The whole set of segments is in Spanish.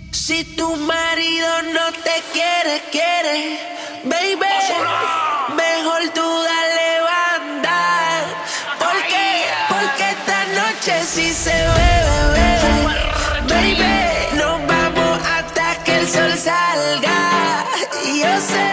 Si tu marido no te quiere, baby, mejor tú dale banda. Porque esta noche sí se bebe, baby. Nos vamos hasta que el sol salga. Y yo sé,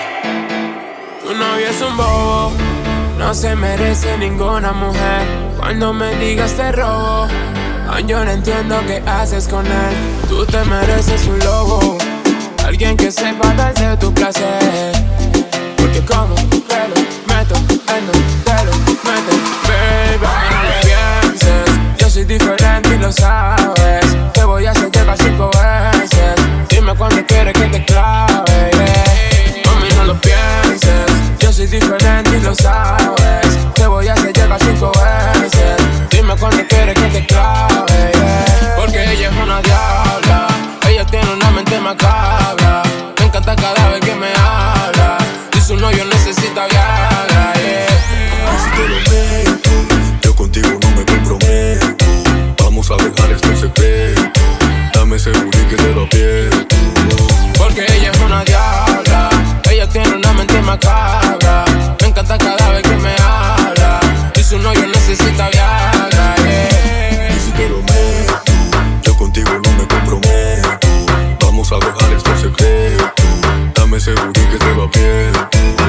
tu novio es un bobo, no se merece ninguna mujer. Cuando me digas te robo, yo no entiendo qué haces con él. Tú te mereces un lobo, alguien que sepa darte tu placer. Porque como te lo meto, vendo, te lo meto. Baby, no lo pienses, yo soy diferente y lo sabes. Te voy a hacer llegar 5 veces. Dime cuándo quieres que te clave, yeah. Mami, no lo pienses, yo soy diferente y lo sabes. Te voy a hacer llegar 5 veces. Dime cuándo quieres que te clave, yeah. Porque ella es una diabla, ella tiene una mente macabra. Me encanta cada vez que me habla, y su novio necesita Viagra, yeah. Y si te lo meto, yo contigo no me comprometo. Vamos a dejar esto en secreto, dame seguro y que te lo aprieto. Porque ella es una diabla, ella tiene una mente macabra. Me encanta cada vez que me habla, y su novio necesita Viagra, yeah. Y si te lo meto, yo contigo no me comprometo. Vamos a dejar esto en secreto, dame seguro y que te lo aprieto.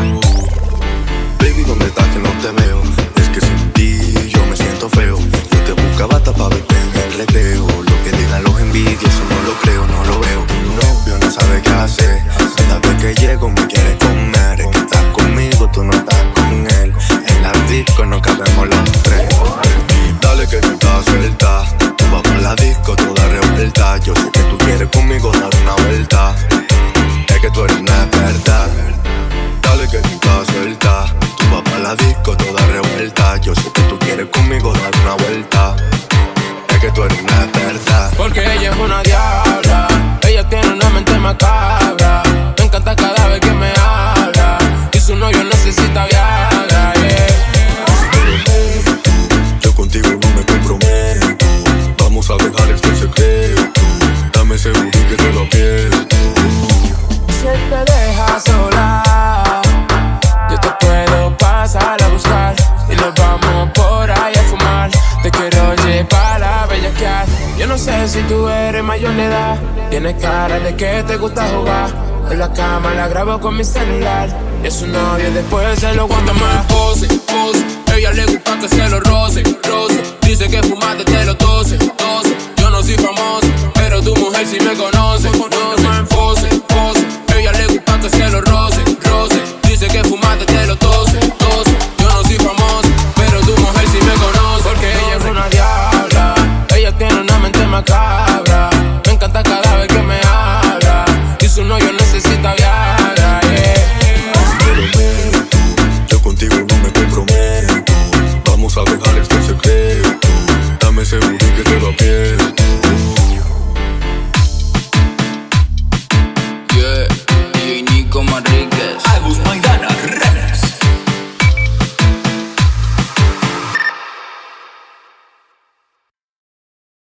Baby, ¿dónde estás que no te veo? Es que sin ti yo me siento feo. Yo te buscaba hasta pa' verte en el recreo. Lo que digan los envidiosos no lo creo, no lo veo. Tu novio no sabe qué hacer, cada vez que llego me quiere comer. Es que estás conmigo, tú no estás con él. En la disco no cabemos los tres. Dale que tú estás suelta, tú vas por la disco toda revuelta. Yo sé que tú quieres conmigo dar una vuelta, es que tú eres una experta. Dale que tú estás suelta, tú vas por la disco toda revuelta. Yo sé que tú quieres conmigo dar una vuelta, es que tú eres una experta. Porque ella es una diabla, ella tiene una mente macabra. Me encanta cada vez que me habla, y su novio necesita Viagra, yeah. Yo contigo no me comprometo. Vamos a dejar esto en secreto, dame seguro y que te lo aprieto. Si él te deja sola, yo te puedo pasar a buscar, y nos vamos por ahí a fumar. Te quiero llevar a bellaquear. Yo no sé si tú eres mayor de edad, tienes cara de que te gusta jugar. En la cama la grabo con mi celular, y es su novio después se lo aguanta más. Pose, pose, ella le gusta que se lo roce, roce. Dice que fumaste te lo tose, tose. Yo no soy famoso, pero tu mujer sí me conoce.